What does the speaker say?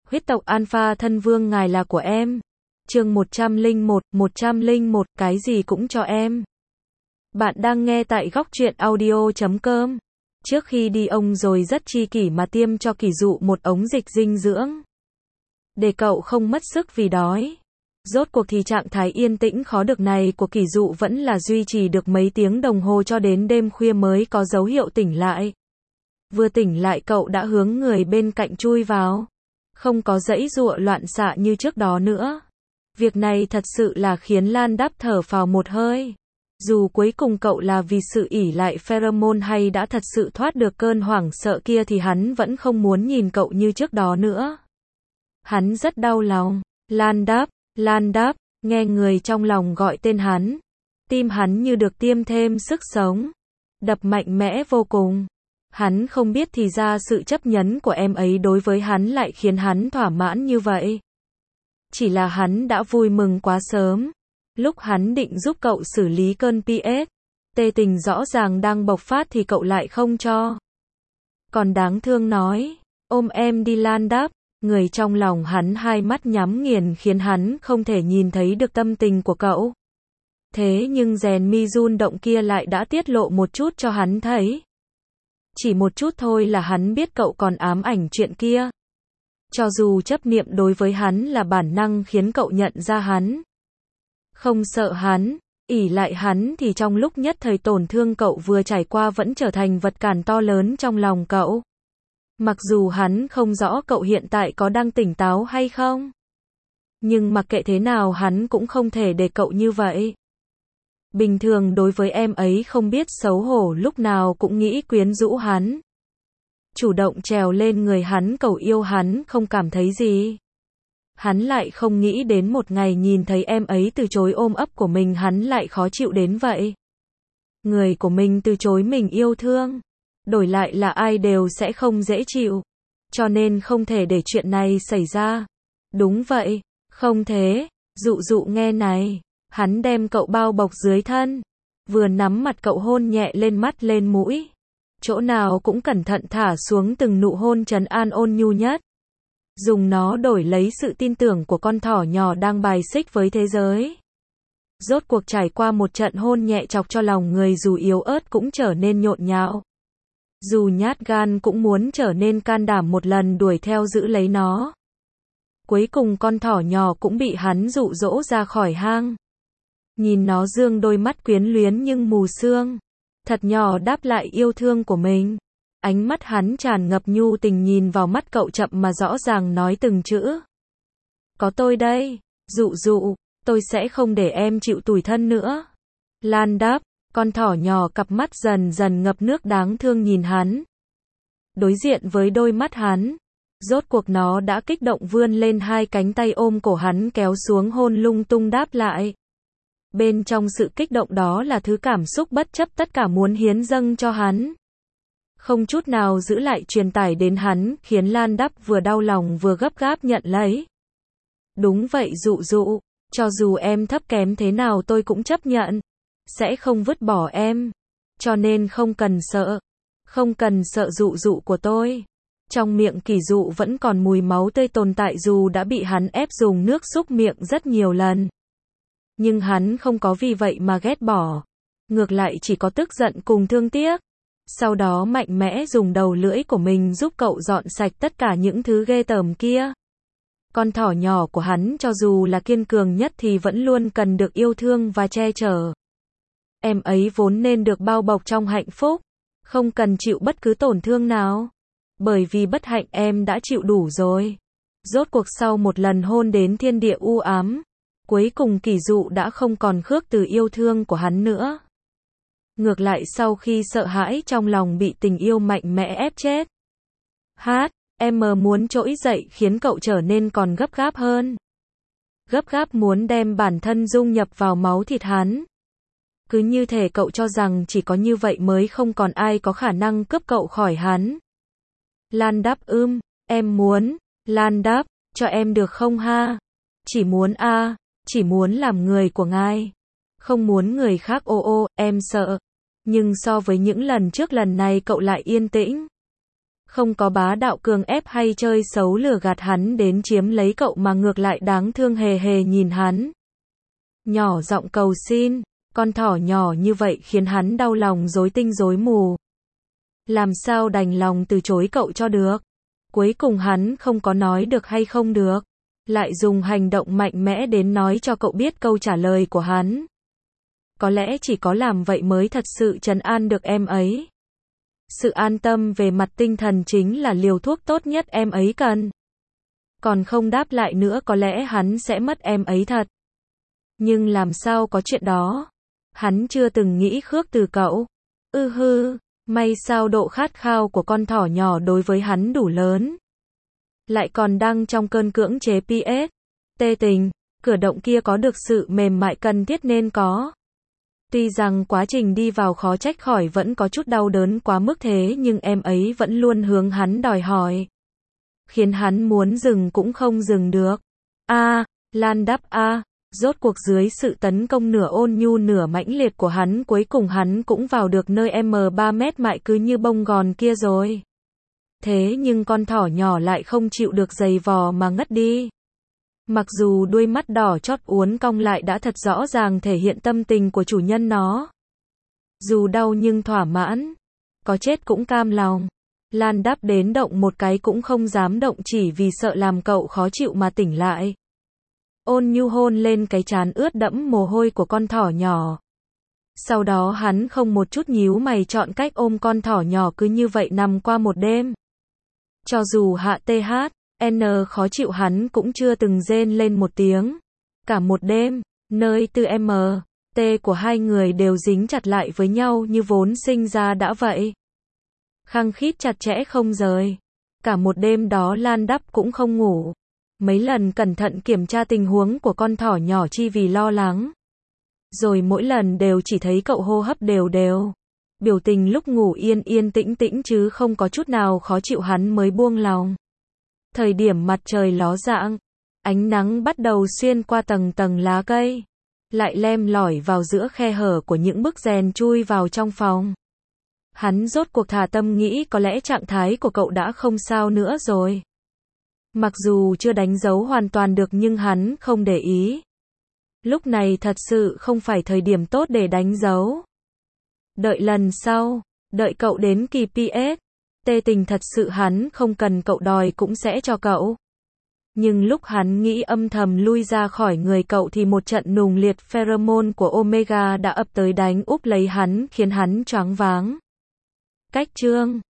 Huyết tộc Alpha thân vương ngài là của em. Chương 101, cái gì cũng cho em. Bạn đang nghe tại góc truyện audio.com. Trước khi đi ông rồi rất chi kỷ mà tiêm cho Kỷ Dụ một ống dịch dinh dưỡng. Để cậu không mất sức vì đói. Rốt cuộc thì trạng thái yên tĩnh khó được này của Kỷ Dụ vẫn là duy trì được mấy tiếng đồng hồ cho đến đêm khuya mới có dấu hiệu tỉnh lại. Vừa tỉnh lại cậu đã hướng người bên cạnh chui vào. Không có giãy giụa loạn xạ như trước đó nữa. Việc này thật sự là khiến Lan Đáp thở phào một hơi. Dù cuối cùng cậu là vì sự ỷ lại pheromone hay đã thật sự thoát được cơn hoảng sợ kia thì hắn vẫn không muốn nhìn cậu như trước đó nữa. Hắn rất đau lòng. Lan Đáp, nghe người trong lòng gọi tên hắn. Tim hắn như được tiêm thêm sức sống. Đập mạnh mẽ vô cùng. Hắn không biết thì ra sự chấp nhấn của em ấy đối với hắn lại khiến hắn thỏa mãn như vậy. Chỉ là hắn đã vui mừng quá sớm. Lúc hắn định giúp cậu xử lý cơn PTSD tình rõ ràng đang bộc phát thì cậu lại không cho. Còn đáng thương nói, ôm em đi Lan Đáp, người trong lòng hắn hai mắt nhắm nghiền khiến hắn không thể nhìn thấy được tâm tình của cậu. Thế nhưng rèn mi run động kia lại đã tiết lộ một chút cho hắn thấy. Chỉ một chút thôi là hắn biết cậu còn ám ảnh chuyện kia. Cho dù chấp niệm đối với hắn là bản năng khiến cậu nhận ra hắn. Không sợ hắn, ỷ lại hắn thì trong lúc nhất thời tổn thương cậu vừa trải qua vẫn trở thành vật cản to lớn trong lòng cậu. Mặc dù hắn không rõ cậu hiện tại có đang tỉnh táo hay không. Nhưng mặc kệ thế nào hắn cũng không thể để cậu như vậy. Bình thường đối với em ấy không biết xấu hổ lúc nào cũng nghĩ quyến rũ hắn. Chủ động trèo lên người hắn cầu yêu hắn không cảm thấy gì. Hắn lại không nghĩ đến một ngày nhìn thấy em ấy từ chối ôm ấp của mình hắn lại khó chịu đến vậy. Người của mình từ chối mình yêu thương. Đổi lại là ai đều sẽ không dễ chịu. Cho nên không thể để chuyện này xảy ra. Đúng vậy, không thế. Dụ nghe này. Hắn đem cậu bao bọc dưới thân. Vừa nắm mặt cậu hôn nhẹ lên mắt lên mũi. Chỗ nào cũng cẩn thận thả xuống từng nụ hôn trấn an ôn nhu nhất. Dùng nó đổi lấy sự tin tưởng của con thỏ nhỏ đang bài xích với thế giới. Rốt cuộc trải qua một trận hôn nhẹ chọc cho lòng người dù yếu ớt cũng trở nên nhộn nhạo. Dù nhát gan cũng muốn trở nên can đảm một lần đuổi theo giữ lấy nó. Cuối cùng con thỏ nhỏ cũng bị hắn dụ dỗ ra khỏi hang. Nhìn nó dương đôi mắt quyến luyến nhưng mù sương. Thật nhỏ đáp lại yêu thương của mình. Ánh mắt hắn tràn ngập nhu tình nhìn vào mắt cậu chậm mà rõ ràng nói từng chữ. Có tôi đây, Dụ, tôi sẽ không để em chịu tủi thân nữa. Lan Đáp, con thỏ nhỏ cặp mắt dần dần ngập nước đáng thương nhìn hắn. Đối diện với đôi mắt hắn, rốt cuộc nó đã kích động vươn lên hai cánh tay ôm cổ hắn kéo xuống hôn lung tung đáp lại. Bên trong sự kích động đó là thứ cảm xúc bất chấp tất cả muốn hiến dâng cho hắn. Không chút nào giữ lại truyền tải đến hắn, khiến Lan Đáp vừa đau lòng vừa gấp gáp nhận lấy. Đúng vậy Dụ, cho dù em thấp kém thế nào tôi cũng chấp nhận. Sẽ không vứt bỏ em. Cho nên không cần sợ. Không cần sợ Dụ của tôi. Trong miệng Kỷ Dụ vẫn còn mùi máu tươi tồn tại dù đã bị hắn ép dùng nước súc miệng rất nhiều lần. Nhưng hắn không có vì vậy mà ghét bỏ. Ngược lại chỉ có tức giận cùng thương tiếc. Sau đó mạnh mẽ dùng đầu lưỡi của mình giúp cậu dọn sạch tất cả những thứ ghê tởm kia. Con thỏ nhỏ của hắn cho dù là kiên cường nhất thì vẫn luôn cần được yêu thương và che chở. Em ấy vốn nên được bao bọc trong hạnh phúc. Không cần chịu bất cứ tổn thương nào. Bởi vì bất hạnh em đã chịu đủ rồi. Rốt cuộc sau một lần hôn đến thiên địa u ám. Cuối cùng Kỷ Dụ đã không còn khước từ yêu thương của hắn nữa. Ngược lại sau khi sợ hãi trong lòng bị tình yêu mạnh mẽ ép chết. Em muốn trỗi dậy khiến cậu trở nên còn gấp gáp hơn. Gấp gáp muốn đem bản thân dung nhập vào máu thịt hắn. Cứ như thể cậu cho rằng chỉ có như vậy mới không còn ai có khả năng cướp cậu khỏi hắn. Lan Đáp em muốn. Lan Đáp, cho em được không ha? Chỉ muốn chỉ muốn làm người của ngài. Không muốn người khác em sợ. Nhưng so với những lần trước lần này cậu lại yên tĩnh. Không có bá đạo cường ép hay chơi xấu lừa gạt hắn đến chiếm lấy cậu mà ngược lại đáng thương hề hề nhìn hắn. Nhỏ giọng cầu xin, con thỏ nhỏ như vậy khiến hắn đau lòng rối tinh rối mù. Làm sao đành lòng từ chối cậu cho được. Cuối cùng hắn không có nói được hay không được. Lại dùng hành động mạnh mẽ đến nói cho cậu biết câu trả lời của hắn. Có lẽ chỉ có làm vậy mới thật sự trấn an được em ấy. Sự an tâm về mặt tinh thần chính là liều thuốc tốt nhất em ấy cần. Còn không đáp lại nữa có lẽ hắn sẽ mất em ấy thật. Nhưng làm sao có chuyện đó? Hắn chưa từng nghĩ khước từ cậu. May sao độ khát khao của con thỏ nhỏ đối với hắn đủ lớn. Lại còn đang trong cơn cưỡng chế PS. Tê tình, cử động kia có được sự mềm mại cần thiết nên có. Tuy rằng quá trình đi vào khó trách khỏi vẫn có chút đau đớn quá mức thế nhưng em ấy vẫn luôn hướng hắn đòi hỏi. Khiến hắn muốn dừng cũng không dừng được. Lan đáp rốt cuộc dưới sự tấn công nửa ôn nhu nửa mãnh liệt của hắn cuối cùng hắn cũng vào được nơi M3 mét mại cứ như bông gòn kia rồi. Thế nhưng con thỏ nhỏ lại không chịu được giày vò mà ngất đi. Mặc dù đuôi mắt đỏ chót uốn cong lại đã thật rõ ràng thể hiện tâm tình của chủ nhân nó. Dù đau nhưng thỏa mãn. Có chết cũng cam lòng. Lan đáp đến động một cái cũng không dám động chỉ vì sợ làm cậu khó chịu mà tỉnh lại. Ôn nhu hôn lên cái trán ướt đẫm mồ hôi của con thỏ nhỏ. Sau đó hắn không một chút nhíu mày chọn cách ôm con thỏ nhỏ cứ như vậy nằm qua một đêm. Cho dù hạ THN khó chịu hắn cũng chưa từng rên lên một tiếng. Cả một đêm, nơi từ T của hai người đều dính chặt lại với nhau như vốn sinh ra đã vậy. Khăng khít chặt chẽ không rời. Cả một đêm đó Lan đắp cũng không ngủ. Mấy lần cẩn thận kiểm tra tình huống của con thỏ nhỏ chi vì lo lắng. Rồi mỗi lần đều chỉ thấy cậu hô hấp đều đều. Biểu tình lúc ngủ yên yên tĩnh tĩnh chứ không có chút nào khó chịu hắn mới buông lòng. Thời điểm mặt trời ló dạng, ánh nắng bắt đầu xuyên qua tầng tầng lá cây. Lại lem lỏi vào giữa khe hở của những bức rèn chui vào trong phòng. Hắn rốt cuộc thả tâm nghĩ có lẽ trạng thái của cậu đã không sao nữa rồi. Mặc dù chưa đánh dấu hoàn toàn được nhưng hắn không để ý. Lúc này thật sự không phải thời điểm tốt để đánh dấu. Đợi lần sau, đợi cậu đến kỳ PS. Tê tình thật sự hắn không cần cậu đòi cũng sẽ cho cậu. Nhưng lúc hắn nghĩ âm thầm lui ra khỏi người cậu thì một trận nùng liệt pheromone của Omega đã ập tới đánh úp lấy hắn khiến hắn choáng váng. Cách chương